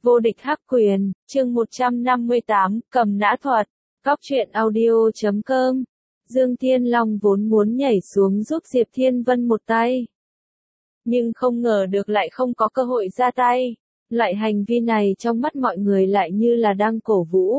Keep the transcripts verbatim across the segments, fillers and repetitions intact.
Vô địch hắc quyền, chương một trăm năm mươi tám, cầm nã thuật, cóc truyện audio chấm com. Dương Thiên Long vốn muốn nhảy xuống giúp Diệp Thiên Vân một tay. Nhưng không ngờ được lại không có cơ hội ra tay. Loại hành vi này trong mắt mọi người lại như là đang cổ vũ.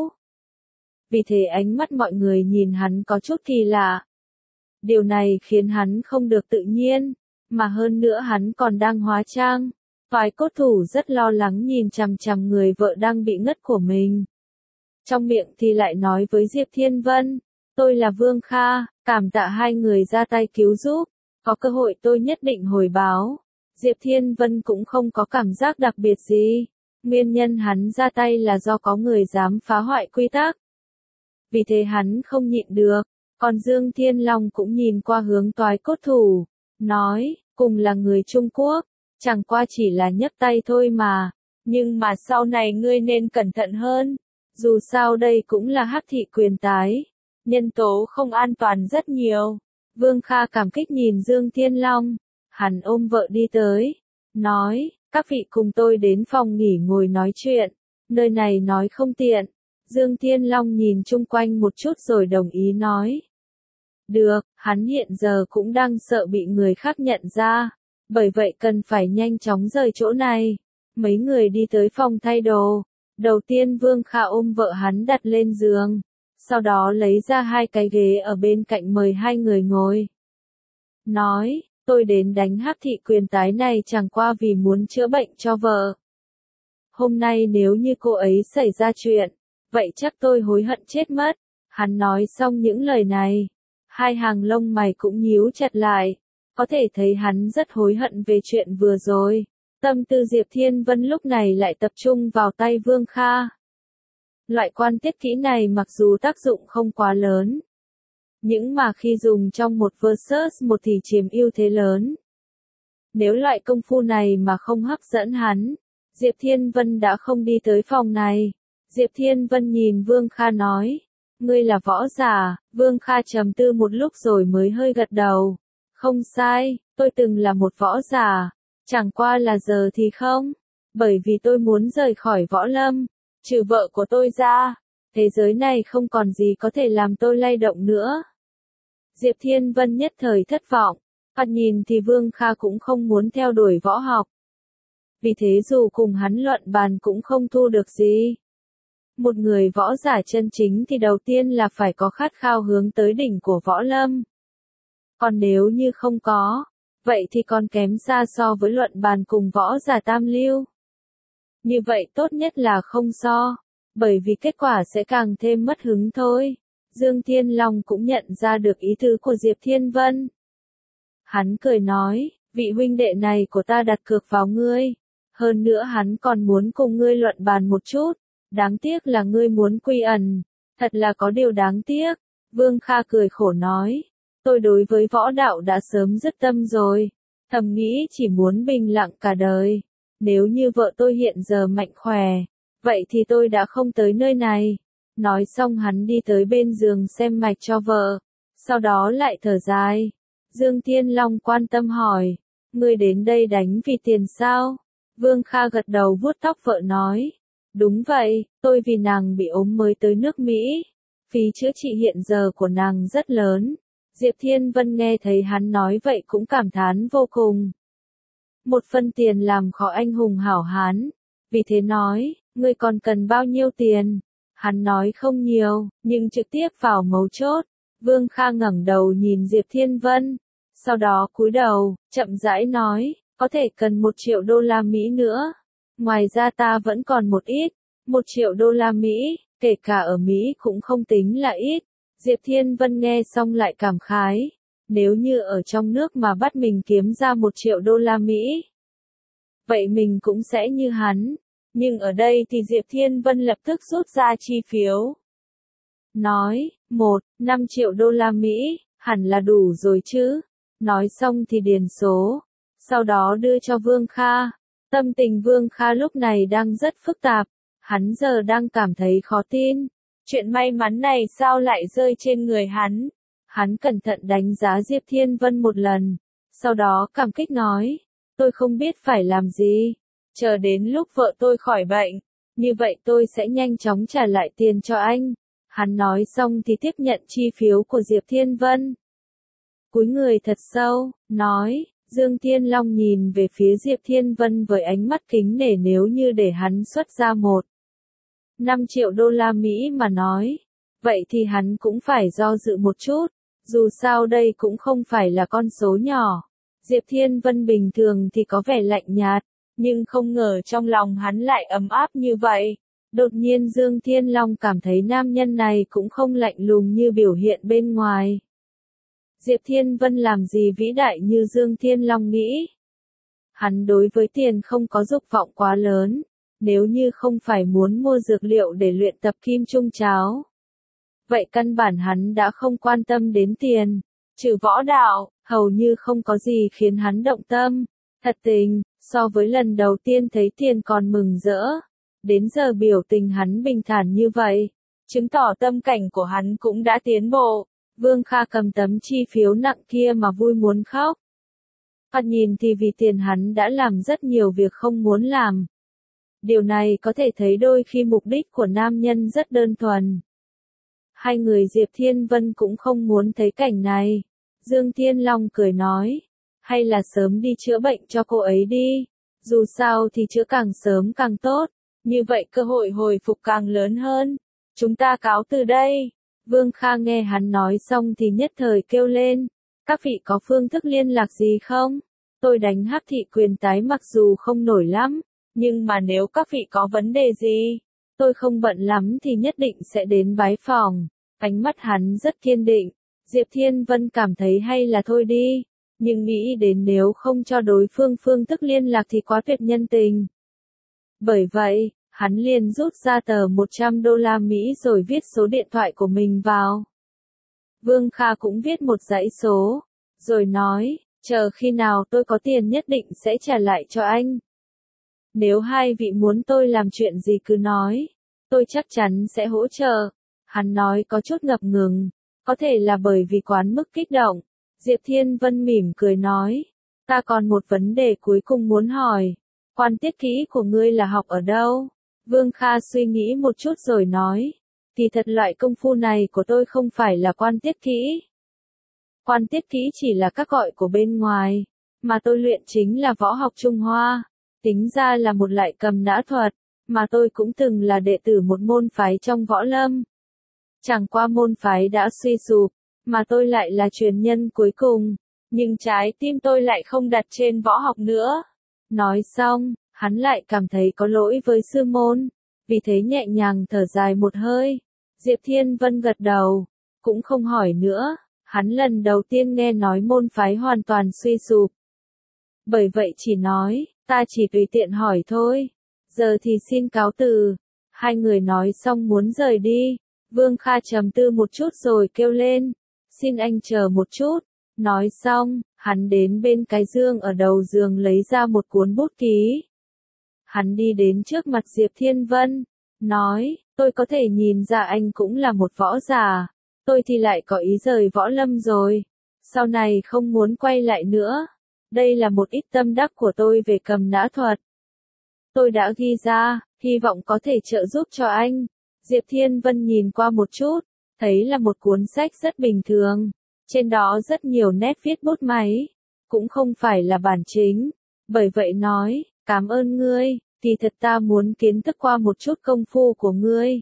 Vì thế ánh mắt mọi người nhìn hắn có chút kỳ lạ. Điều này khiến hắn không được tự nhiên, mà hơn nữa hắn còn đang hóa trang. Toái cốt thủ rất lo lắng nhìn chằm chằm người vợ đang bị ngất của mình. Trong miệng thì lại nói với Diệp Thiên Vân, tôi là Vương Kha, cảm tạ hai người ra tay cứu giúp, có cơ hội tôi nhất định hồi báo. Diệp Thiên Vân cũng không có cảm giác đặc biệt gì, nguyên nhân hắn ra tay là do có người dám phá hoại quy tắc. Vì thế hắn không nhịn được, còn Dương Thiên Long cũng nhìn qua hướng toái cốt thủ, nói, cùng là người Trung Quốc. Chẳng qua chỉ là nhấc tay thôi mà, nhưng mà sau này ngươi nên cẩn thận hơn, dù sao đây cũng là hắc thị quyền tái, nhân tố không an toàn rất nhiều. Vương Kha cảm kích nhìn Dương Thiên Long, hắn ôm vợ đi tới, nói, các vị cùng tôi đến phòng nghỉ ngồi nói chuyện, nơi này nói không tiện. Dương Thiên Long nhìn chung quanh một chút rồi đồng ý nói. Được, hắn hiện giờ cũng đang sợ bị người khác nhận ra. Bởi vậy cần phải nhanh chóng rời chỗ này. Mấy người đi tới phòng thay đồ. Đầu tiên Vương Kha ôm vợ hắn đặt lên giường. Sau đó lấy ra hai cái ghế ở bên cạnh mời hai người ngồi. Nói, tôi đến đánh hắc thị quyền tái này chẳng qua vì muốn chữa bệnh cho vợ. Hôm nay nếu như cô ấy xảy ra chuyện, vậy chắc tôi hối hận chết mất. Hắn nói xong những lời này. Hai hàng lông mày cũng nhíu chặt lại. Có thể thấy hắn rất hối hận về chuyện vừa rồi. Tâm tư Diệp Thiên Vân lúc này lại tập trung vào tay Vương Kha. Loại quan tiết kỹ này mặc dù tác dụng không quá lớn, nhưng mà khi dùng trong một versus một thì chiếm ưu thế lớn. Nếu loại công phu này mà không hấp dẫn hắn, Diệp Thiên Vân đã không đi tới phòng này. Diệp Thiên Vân nhìn Vương Kha nói, ngươi là võ giả. Vương Kha trầm tư một lúc rồi mới hơi gật đầu. Không sai, tôi từng là một võ giả, chẳng qua là giờ thì không, bởi vì tôi muốn rời khỏi võ lâm, trừ vợ của tôi ra, thế giới này không còn gì có thể làm tôi lay động nữa. Diệp Thiên Vân nhất thời thất vọng, thoạt nhìn thì Vương Kha cũng không muốn theo đuổi võ học. Vì thế dù cùng hắn luận bàn cũng không thu được gì. Một người võ giả chân chính thì đầu tiên là phải có khát khao hướng tới đỉnh của võ lâm. Còn nếu như không có, vậy thì còn kém xa so với luận bàn cùng võ giả tam lưu. Như vậy tốt nhất là không so, bởi vì kết quả sẽ càng thêm mất hứng thôi. Dương Thiên Long cũng nhận ra được ý tứ của Diệp Thiên Vân. Hắn cười nói, vị huynh đệ này của ta đặt cược vào ngươi. Hơn nữa hắn còn muốn cùng ngươi luận bàn một chút. Đáng tiếc là ngươi muốn quy ẩn. Thật là có điều đáng tiếc. Vương Kha cười khổ nói. Tôi đối với võ đạo đã sớm dứt tâm rồi, thầm nghĩ chỉ muốn bình lặng cả đời. Nếu như vợ tôi hiện giờ mạnh khỏe, vậy thì tôi đã không tới nơi này. Nói xong hắn đi tới bên giường xem mạch cho vợ, sau đó lại thở dài. Dương Thiên Long quan tâm hỏi, ngươi đến đây đánh vì tiền sao? Vương Kha gật đầu vuốt tóc vợ nói, đúng vậy, tôi vì nàng bị ốm mới tới nước Mỹ. Phí chữa trị hiện giờ của nàng rất lớn. Diệp Thiên Vân nghe thấy hắn nói vậy cũng cảm thán vô cùng. Một phân tiền làm khó anh hùng hảo hán. Vì thế nói, ngươi còn cần bao nhiêu tiền? Hắn nói không nhiều, nhưng trực tiếp vào mấu chốt. Vương Kha ngẩng đầu nhìn Diệp Thiên Vân. Sau đó cúi đầu, chậm rãi nói, có thể cần một triệu đô la Mỹ nữa. Ngoài ra ta vẫn còn một ít. Một triệu đô la Mỹ, kể cả ở Mỹ cũng không tính là ít. Diệp Thiên Vân nghe xong lại cảm khái, nếu như ở trong nước mà bắt mình kiếm ra một triệu đô la Mỹ, vậy mình cũng sẽ như hắn, nhưng ở đây thì Diệp Thiên Vân lập tức rút ra chi phiếu. Nói, một, năm triệu đô la Mỹ, hẳn là đủ rồi chứ, nói xong thì điền số, sau đó đưa cho Vương Kha. Tâm tình Vương Kha lúc này đang rất phức tạp, hắn giờ đang cảm thấy khó tin. Chuyện may mắn này sao lại rơi trên người hắn? Hắn cẩn thận đánh giá Diệp Thiên Vân một lần, sau đó cảm kích nói, tôi không biết phải làm gì, chờ đến lúc vợ tôi khỏi bệnh, như vậy tôi sẽ nhanh chóng trả lại tiền cho anh. Hắn nói xong thì tiếp nhận chi phiếu của Diệp Thiên Vân. Cúi người thật sâu, nói, Dương Thiên Long nhìn về phía Diệp Thiên Vân với ánh mắt kính nể nếu như để hắn xuất ra một năm triệu đô la Mỹ mà nói. Vậy thì hắn cũng phải do dự một chút, dù sao đây cũng không phải là con số nhỏ. Diệp Thiên Vân bình thường thì có vẻ lạnh nhạt, nhưng không ngờ trong lòng hắn lại ấm áp như vậy. Đột nhiên Dương Thiên Long cảm thấy nam nhân này cũng không lạnh lùng như biểu hiện bên ngoài. Diệp Thiên Vân làm gì vĩ đại như Dương Thiên Long nghĩ. Hắn đối với tiền không có dục vọng quá lớn, nếu như không phải muốn mua dược liệu để luyện tập kim trung cháo. Vậy căn bản hắn đã không quan tâm đến tiền, trừ võ đạo, hầu như không có gì khiến hắn động tâm. Thật tình, so với lần đầu tiên thấy tiền còn mừng rỡ, đến giờ biểu tình hắn bình thản như vậy, chứng tỏ tâm cảnh của hắn cũng đã tiến bộ. Vương Kha cầm tấm chi phiếu nặng kia mà vui muốn khóc. Thoạt nhìn thì vì tiền hắn đã làm rất nhiều việc không muốn làm. Điều này có thể thấy đôi khi mục đích của nam nhân rất đơn thuần. Hai người Diệp Thiên Vân cũng không muốn thấy cảnh này. Dương Thiên Long cười nói, hay là sớm đi chữa bệnh cho cô ấy đi. Dù sao thì chữa càng sớm càng tốt, như vậy cơ hội hồi phục càng lớn hơn. Chúng ta cáo từ đây. Vương Kha nghe hắn nói xong thì nhất thời kêu lên, các vị có phương thức liên lạc gì không? Tôi đánh Hắc Thị Quyền Tái mặc dù không nổi lắm, nhưng mà nếu các vị có vấn đề gì, tôi không bận lắm thì nhất định sẽ đến bái phòng. Ánh mắt hắn rất kiên định. Diệp Thiên Vân cảm thấy hay là thôi đi, nhưng nghĩ đến nếu không cho đối phương phương thức liên lạc thì quá tuyệt nhân tình. Bởi vậy, hắn liền rút ra tờ một trăm đô la Mỹ rồi viết số điện thoại của mình vào. Vương Kha cũng viết một dãy số, rồi nói, chờ khi nào tôi có tiền nhất định sẽ trả lại cho anh. Nếu hai vị muốn tôi làm chuyện gì cứ nói, tôi chắc chắn sẽ hỗ trợ. Hắn nói có chút ngập ngừng, có thể là bởi vì quán mức kích động. Diệp Thiên Vân mỉm cười nói, ta còn một vấn đề cuối cùng muốn hỏi, quan tiết kỹ của ngươi là học ở đâu? Vương Kha suy nghĩ một chút rồi nói, kỳ thật loại công phu này của tôi không phải là quan tiết kỹ. Quan tiết kỹ chỉ là các gọi của bên ngoài, mà tôi luyện chính là võ học Trung Hoa, tính ra là một loại cầm nã thuật, mà tôi cũng từng là đệ tử một môn phái trong võ lâm. Chẳng qua môn phái đã suy sụp, mà tôi lại là truyền nhân cuối cùng, nhưng trái tim tôi lại không đặt trên võ học nữa. Nói xong, hắn lại cảm thấy có lỗi với sư môn, vì thế nhẹ nhàng thở dài một hơi. Diệp Thiên Vân gật đầu, cũng không hỏi nữa, hắn lần đầu tiên nghe nói môn phái hoàn toàn suy sụp. Bởi vậy chỉ nói, ta chỉ tùy tiện hỏi thôi, giờ thì xin cáo từ. Hai người nói xong muốn rời đi, Vương Kha trầm tư một chút rồi kêu lên, xin anh chờ một chút. Nói xong, hắn đến bên cái giường ở đầu giường lấy ra một cuốn bút ký. Hắn đi đến trước mặt Diệp Thiên Vân, nói, tôi có thể nhìn ra anh cũng là một võ giả, tôi thì lại có ý rời võ lâm rồi, sau này không muốn quay lại nữa. Đây là một ít tâm đắc của tôi về cầm nã thuật. Tôi đã ghi ra, hy vọng có thể trợ giúp cho anh. Diệp Thiên Vân nhìn qua một chút, thấy là một cuốn sách rất bình thường, trên đó rất nhiều nét viết bút máy, cũng không phải là bản chính, bởi vậy nói, cảm ơn ngươi, kỳ thật ta muốn kiến thức qua một chút công phu của ngươi.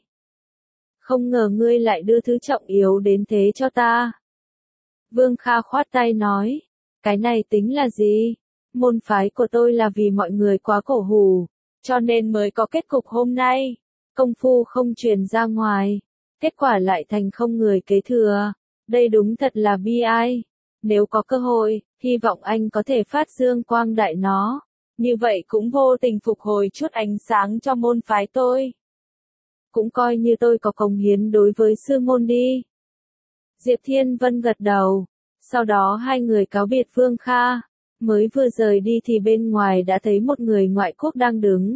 Không ngờ ngươi lại đưa thứ trọng yếu đến thế cho ta. Vương Kha khoát tay nói, cái này tính là gì? Môn phái của tôi là vì mọi người quá cổ hủ, cho nên mới có kết cục hôm nay. Công phu không truyền ra ngoài, kết quả lại thành không người kế thừa. Đây đúng thật là bi ai. Nếu có cơ hội, hy vọng anh có thể phát dương quang đại nó. Như vậy cũng vô tình phục hồi chút ánh sáng cho môn phái tôi. Cũng coi như tôi có cống hiến đối với sư môn đi. Diệp Thiên Vân gật đầu. Sau đó hai người cáo biệt Vương Kha. Mới vừa rời đi thì bên ngoài đã thấy một người ngoại quốc đang đứng.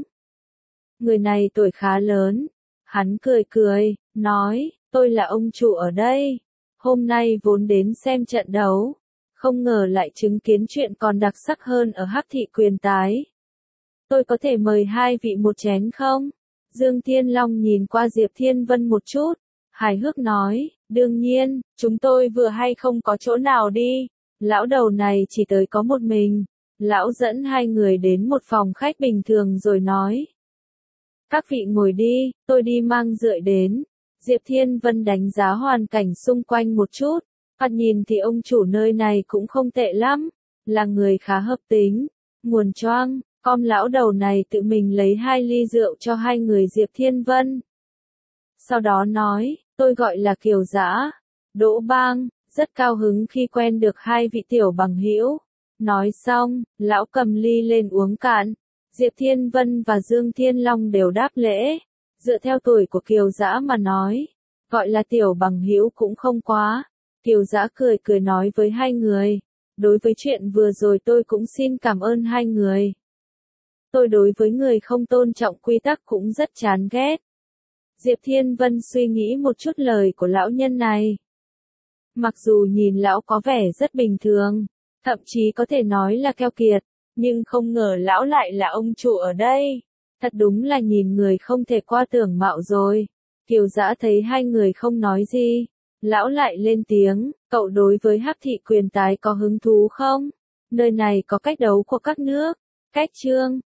Người này tuổi khá lớn. Hắn cười cười, nói, tôi là ông chủ ở đây. Hôm nay vốn đến xem trận đấu. Không ngờ lại chứng kiến chuyện còn đặc sắc hơn ở Hắc Thị Quyền Tái. Tôi có thể mời hai vị một chén không? Dương Thiên Long nhìn qua Diệp Thiên Vân một chút, hài hước nói, đương nhiên, chúng tôi vừa hay không có chỗ nào đi. Lão đầu này chỉ tới có một mình. Lão dẫn hai người đến một phòng khách bình thường rồi nói. Các vị ngồi đi, tôi đi mang rượu đến. Diệp Thiên Vân đánh giá hoàn cảnh xung quanh một chút. Thoạt nhìn thì ông chủ nơi này cũng không tệ lắm. Là người khá hợp tính. Nguồn choang, con lão đầu này tự mình lấy hai ly rượu cho hai người Diệp Thiên Vân. Sau đó nói, tôi gọi là Kiều Dã, Đỗ Bang, rất cao hứng khi quen được hai vị tiểu bằng hữu. Nói xong, lão cầm ly lên uống cạn. Diệp Thiên Vân và Dương Thiên Long đều đáp lễ. Dựa theo tuổi của Kiều Dã mà nói, gọi là tiểu bằng hữu cũng không quá. Kiều Dã cười cười nói với hai người, đối với chuyện vừa rồi tôi cũng xin cảm ơn hai người. Tôi đối với người không tôn trọng quy tắc cũng rất chán ghét. Diệp Thiên Vân suy nghĩ một chút lời của lão nhân này. Mặc dù nhìn lão có vẻ rất bình thường, thậm chí có thể nói là keo kiệt, nhưng không ngờ lão lại là ông chủ ở đây. Thật đúng là nhìn người không thể qua tưởng mạo rồi. Kiều Dã thấy hai người không nói gì, lão lại lên tiếng, cậu đối với hắc thị quyền tái có hứng thú không? Nơi này có cách đấu của các nước, cách trương,